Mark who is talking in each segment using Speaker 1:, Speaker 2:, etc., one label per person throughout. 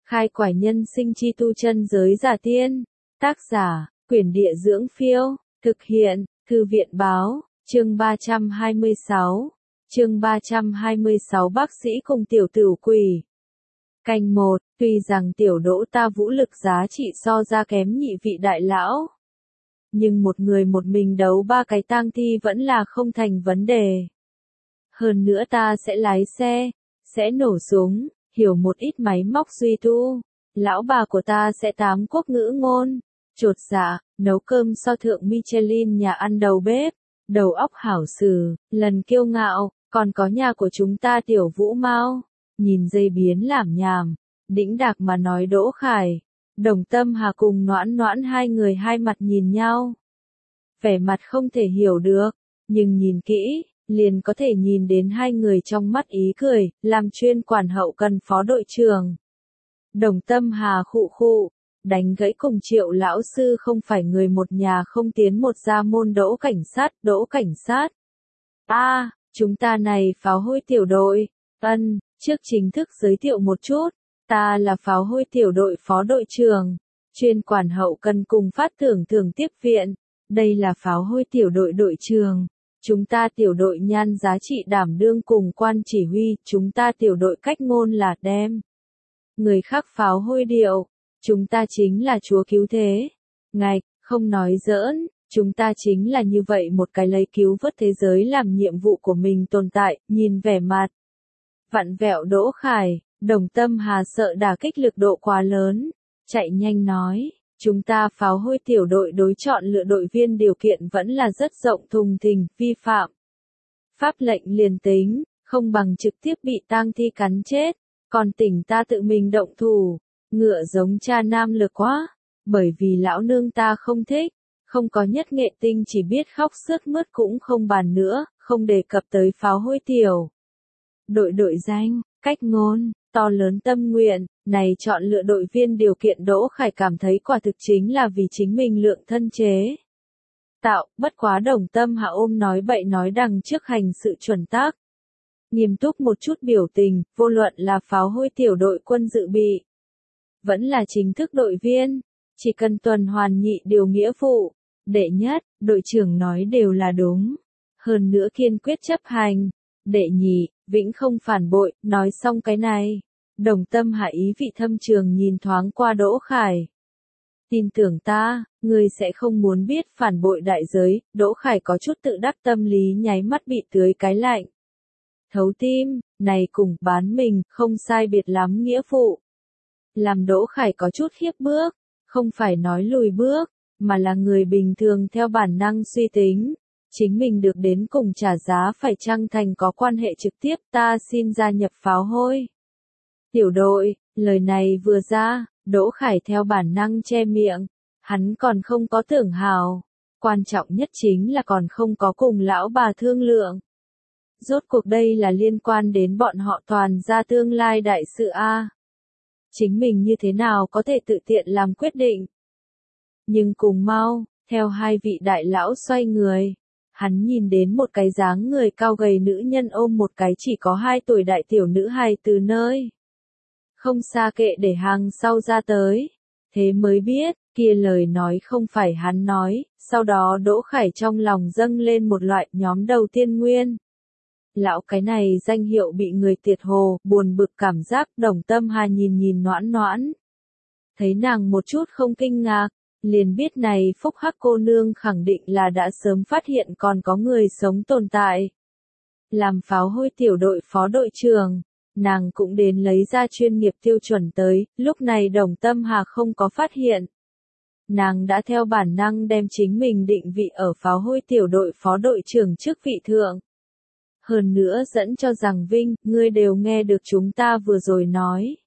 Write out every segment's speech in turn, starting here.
Speaker 1: Khai quải nhân sinh chi tu chân giới giả tiên. Tác giả, Quyển Địa Dưỡng Phiêu. Thực hiện, Thư viện Báo. Chương 326. Chương 326 bác sĩ cùng tiểu tửu quỷ. Canh 1, tuy rằng tiểu đỗ ta vũ lực giá trị so ra kém nhị vị đại lão. Nhưng một người một mình đấu ba cái tang thi vẫn là không thành vấn đề. Hơn nữa ta sẽ lái xe, sẽ nổ súng, hiểu một ít máy móc duy tu. Lão bà của ta sẽ 8 quốc ngữ ngôn, chột dạ, nấu cơm so thượng Michelin nhà ăn đầu bếp, đầu óc hảo xử, lần kiêu ngạo, còn có nhà của chúng ta tiểu Vũ Mao. Nhìn dây biến lảm nhảm, đĩnh đạc mà nói Đỗ Khải, Đồng Tâm Hà cùng Noãn Noãn hai người hai mặt nhìn nhau. Vẻ mặt không thể hiểu được, nhưng nhìn kỹ, liền có thể nhìn đến hai người trong mắt ý cười, làm chuyên quản hậu cần phó đội trưởng. Đồng Tâm Hà khụ khụ, đánh gãy cùng Triệu lão sư không phải người một nhà không tiến một gia môn. Đỗ cảnh sát. Chúng ta này pháo hôi tiểu đội. Trước chính thức giới thiệu một chút, ta là pháo hôi tiểu đội phó đội trưởng, chuyên quản hậu cần cùng phát thưởng thường tiếp viện. Đây là pháo hôi tiểu đội đội trưởng. Chúng ta tiểu đội nhan giá trị đảm đương cùng quan chỉ huy, chúng ta tiểu đội cách ngôn là đem người khác pháo hôi điệu. Chúng ta chính là chúa cứu thế. Ngạch, không nói giỡn, chúng ta chính là như vậy một cái lấy cứu vớt thế giới làm nhiệm vụ của mình tồn tại. Nhìn vẻ mặt vặn vẹo Đỗ Khải, Đồng Tâm Hà sợ đả kích lực độ quá lớn, chạy nhanh nói, chúng ta pháo hôi tiểu đội đối chọn lựa đội viên điều kiện vẫn là rất rộng thùng thình, vi phạm pháp lệnh liền tính, không bằng trực tiếp bị tang thi cắn chết, còn tỉnh ta tự mình động thủ, ngựa giống cha nam lực quá, bởi vì lão nương ta không thích, không có nhất nghệ tinh chỉ biết khóc sướt mướt cũng không bàn nữa, không đề cập tới pháo hôi tiểu đội danh, cách ngôn, to lớn tâm nguyện, này chọn lựa đội viên điều kiện Đỗ Khải cảm thấy quả thực chính là vì chính mình lượng thân chế tạo, bất quá Đồng Tâm Hạ ôm nói bậy nói đằng trước hành sự chuẩn tắc. Nghiêm túc một chút biểu tình, vô luận là pháo hôi tiểu đội quân dự bị, vẫn là chính thức đội viên, chỉ cần tuần hoàn nhị điều nghĩa vụ, đệ nhất, đội trưởng nói đều là đúng, hơn nữa kiên quyết chấp hành, đệ nhị, vĩnh không phản bội. Nói xong cái này, Đồng Tâm Hạ ý vị thâm trường nhìn thoáng qua Đỗ Khải. Tin tưởng ta, ngươi sẽ không muốn biết phản bội đại giới. Đỗ Khải có chút tự đắc, tâm lý nháy mắt bị tưới cái lạnh thấu tim, này cùng bán mình không sai biệt lắm nghĩa vụ. Làm Đỗ Khải có chút khiếp bước, không phải nói lùi bước, mà là người bình thường theo bản năng suy tính. Chính mình được đến cùng trả giá phải chăng thành có quan hệ trực tiếp. Ta xin gia nhập pháo hôi tiểu đội. Lời này vừa ra, Đỗ Khải theo bản năng che miệng, hắn còn không có tưởng hào, quan trọng nhất chính là còn không có cùng lão bà thương lượng. Rốt cuộc đây là liên quan đến bọn họ toàn gia tương lai đại sự a. Chính mình như thế nào có thể tự tiện làm quyết định. Nhưng cùng mau, theo hai vị đại lão xoay người, hắn nhìn đến một cái dáng người cao gầy nữ nhân ôm một cái chỉ có 2 tuổi đại tiểu nữ hài từ nơi không xa kệ để hàng sau ra tới. Thế mới biết, kia lời nói không phải hắn nói. Sau đó Đỗ Khải trong lòng dâng lên một loại nhóm đầu tiên nguyên. Lão cái này danh hiệu bị người tiệt hồ, buồn bực cảm giác. Đồng Tâm Hà nhìn Noãn Noãn, thấy nàng một chút không kinh ngạc, liền biết này phúc hắc cô nương khẳng định là đã sớm phát hiện còn có người sống tồn tại. Làm pháo hôi tiểu đội phó đội trưởng, nàng cũng đến lấy ra chuyên nghiệp tiêu chuẩn tới. Lúc này Đồng Tâm Hà không có phát hiện, nàng đã theo bản năng đem chính mình định vị ở pháo hôi tiểu đội phó đội trưởng chức vị thượng. Hơn nữa dẫn cho rằng Vinh, ngươi đều nghe được chúng ta vừa rồi nói.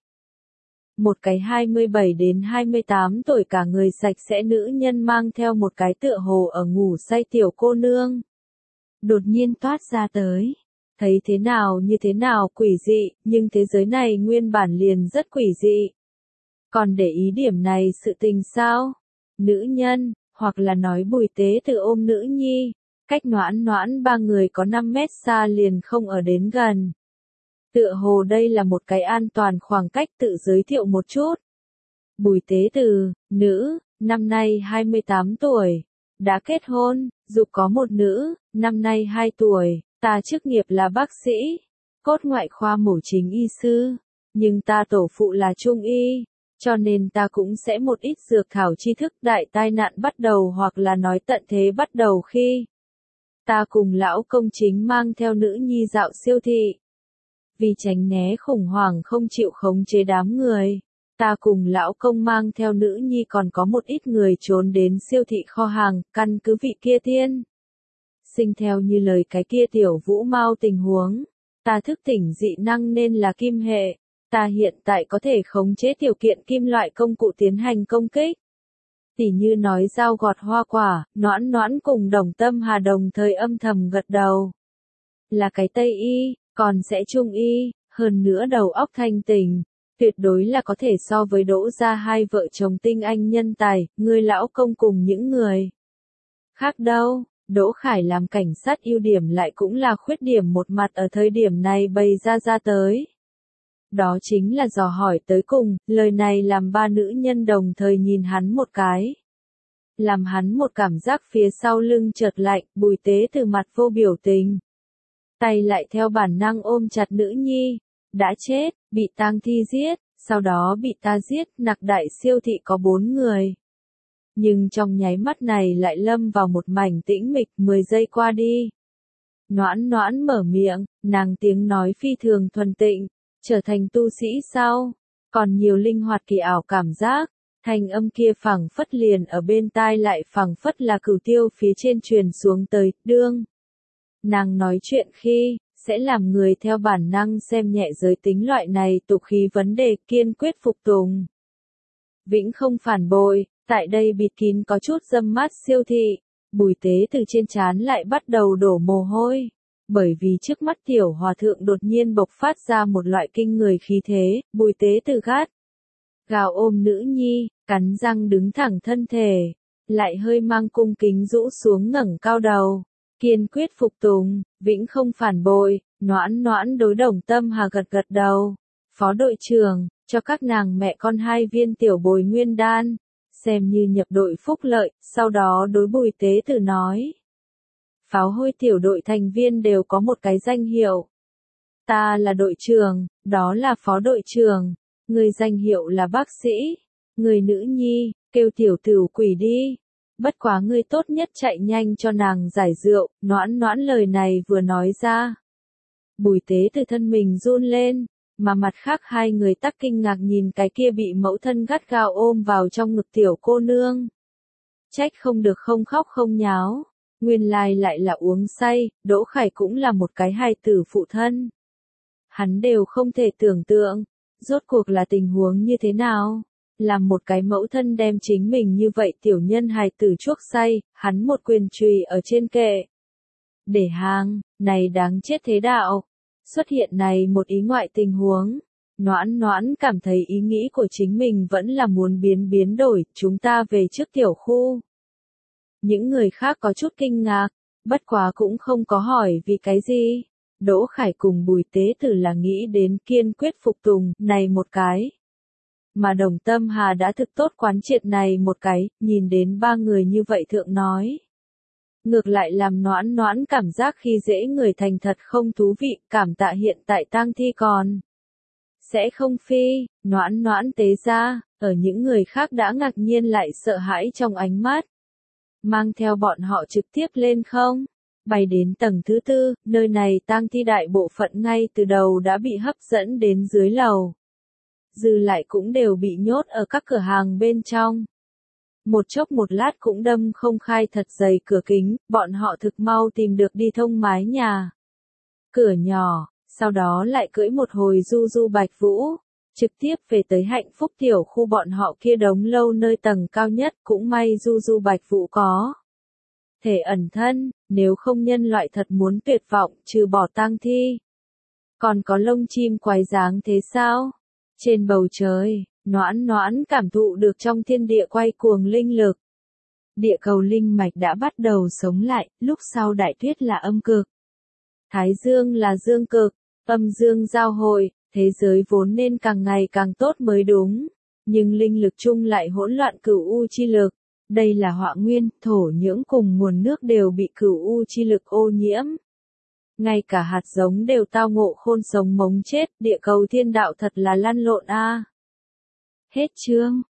Speaker 1: Một cái 27 đến 28 tuổi cả người sạch sẽ nữ nhân mang theo một cái tựa hồ ở ngủ say tiểu cô nương. Đột nhiên toát ra tới. Thấy thế nào như thế nào quỷ dị, nhưng thế giới này nguyên bản liền rất quỷ dị. Còn để ý điểm này sự tình sao? Nữ nhân, hoặc là nói Bùi Tế Tự ôm nữ nhi, cách Noãn Noãn ba người có 5 mét xa liền không ở đến gần. Tựa hồ đây là một cái an toàn khoảng cách tự giới thiệu một chút. Bùi Tế Từ, nữ, năm nay 28 tuổi, đã kết hôn, dục có một nữ, năm nay 2 tuổi, ta chức nghiệp là bác sĩ, cốt ngoại khoa mổ chính y sư, nhưng ta tổ phụ là trung y, cho nên ta cũng sẽ một ít dược thảo tri thức đại tai nạn bắt đầu hoặc là nói tận thế bắt đầu khi ta cùng lão công chính mang theo nữ nhi dạo siêu thị. Vì tránh né khủng hoảng không chịu khống chế đám người, ta cùng lão công mang theo nữ nhi còn có một ít người trốn đến siêu thị kho hàng, căn cứ vị kia tiên sinh theo như lời cái kia tiểu Vũ Mao tình huống, ta thức tỉnh dị năng nên là kim hệ, ta hiện tại có thể khống chế tiểu kiện kim loại công cụ tiến hành công kích. Tỉ như nói dao gọt hoa quả, Noãn Noãn cùng Đồng Tâm Hà đồng thời âm thầm gật đầu. Là cái Tây y, còn sẽ Trung y, hơn nữa đầu óc thanh tỉnh, tuyệt đối là có thể so với Đỗ gia hai vợ chồng tinh anh nhân tài, người lão công cùng những người khác đâu. Đỗ Khải làm cảnh sát ưu điểm lại cũng là khuyết điểm một mặt ở thời điểm này bày ra tới. Đó chính là dò hỏi tới cùng, lời này làm ba nữ nhân đồng thời nhìn hắn một cái. Làm hắn một cảm giác phía sau lưng chợt lạnh, Bùi Tế Từ mặt vô biểu tình. Tay lại theo bản năng ôm chặt nữ nhi, đã chết, bị tang thi giết, sau đó bị ta giết, nặc đại siêu thị có 4 người. Nhưng trong nháy mắt này lại lâm vào một mảnh tĩnh mịch, 10 giây qua đi. Noãn Noãn mở miệng, nàng tiếng nói phi thường thuần tịnh, trở thành tu sĩ sau, còn nhiều linh hoạt kỳ ảo cảm giác, thanh âm kia phảng phất liền ở bên tai lại phảng phất là cửu tiêu phía trên truyền xuống tới, đương. Nàng nói chuyện khi, sẽ làm người theo bản năng xem nhẹ giới tính loại này tục khí vấn đề kiên quyết phục tùng. Vĩnh không phản bội, tại đây bịt kín có chút dâm mát siêu thị, Bùi Tế Từ trên trán lại bắt đầu đổ mồ hôi. Bởi vì trước mắt tiểu hòa thượng đột nhiên bộc phát ra một loại kinh người khí thế, Bùi Tế Từ gắt gào ôm nữ nhi, cắn răng đứng thẳng thân thể, lại hơi mang cung kính rũ xuống ngẩng cao đầu, kiên quyết phục tùng, vĩnh không phản bội. Noãn Noãn đối Đồng Tâm Hà gật gật đầu, phó đội trưởng, cho các nàng mẹ con 2 viên tiểu bồi nguyên đan, xem như nhập đội phúc lợi, sau đó đối Bùi Tế Từ nói. Pháo hôi tiểu đội thành viên đều có một cái danh hiệu. Ta là đội trưởng, đó là phó đội trưởng, người danh hiệu là bác sĩ, người nữ nhi, kêu tiểu tử quỷ đi. Bất quá ngươi tốt nhất chạy nhanh cho nàng giải rượu, Noãn Noãn lời này vừa nói ra. Bùi Tế Từ thân mình run lên, mà mặt khác 2 người tắc kinh ngạc nhìn cái kia bị mẫu thân gắt gao ôm vào trong ngực tiểu cô nương. Trách không được không khóc không nháo. Nguyên lai lại là uống say, Đỗ Khải cũng là một cái hài tử phụ thân. Hắn đều không thể tưởng tượng, rốt cuộc là tình huống như thế nào. Làm một cái mẫu thân đem chính mình như vậy tiểu nhân hài tử chuốc say, hắn một quyền chùy ở trên kệ. Để hàng, này đáng chết thế đạo. Xuất hiện này một ý ngoại tình huống. Noãn Noãn cảm thấy ý nghĩ của chính mình vẫn là muốn biến đổi, chúng ta về trước tiểu khu. Những người khác có chút kinh ngạc, bất quá cũng không có hỏi vì cái gì. Đỗ Khải cùng Bùi Tế Từ là nghĩ đến kiên quyết phục tùng, này một cái. Mà Đồng Tâm Hà đã thực tốt quán triệt này một cái, nhìn đến 3 người như vậy thượng nói. Ngược lại làm Noãn Noãn cảm giác khi dễ người thành thật không thú vị, cảm tạ hiện tại tang thi còn. Sẽ không phi, Noãn Noãn tế ra, ở những người khác đã ngạc nhiên lại sợ hãi trong ánh mắt. Mang theo bọn họ trực tiếp lên không? Bay đến tầng thứ 4, nơi này tang thi đại bộ phận ngay từ đầu đã bị hấp dẫn đến dưới lầu. Dư lại cũng đều bị nhốt ở các cửa hàng bên trong. Một chốc một lát cũng đâm không khai thật dày cửa kính, bọn họ thực mau tìm được đi thông mái nhà. Cửa nhỏ, sau đó lại cưỡi một hồi du Bạch Vũ, trực tiếp về tới Hạnh Phúc tiểu khu bọn họ kia đống lâu nơi tầng cao nhất, cũng may du Bạch Vũ có thể ẩn thân, nếu không nhân loại thật muốn tuyệt vọng, trừ bỏ tang thi. Còn có lông chim quái dáng thế sao? Trên bầu trời, Noãn Noãn cảm thụ được trong thiên địa quay cuồng linh lực. Địa cầu linh mạch đã bắt đầu sống lại, lúc sau đại tuyết là âm cực. Thái dương là dương cực, Âm dương giao hội, thế giới vốn nên càng ngày càng tốt mới đúng. Nhưng linh lực chung lại hỗn loạn cửu u chi lực. Đây là họa nguyên, thổ nhưỡng cùng nguồn nước đều bị cửu u chi lực ô nhiễm. Ngay cả hạt giống đều tao ngộ khôn sống mống chết, địa cầu thiên đạo thật là lăn lộn a. Hết chương.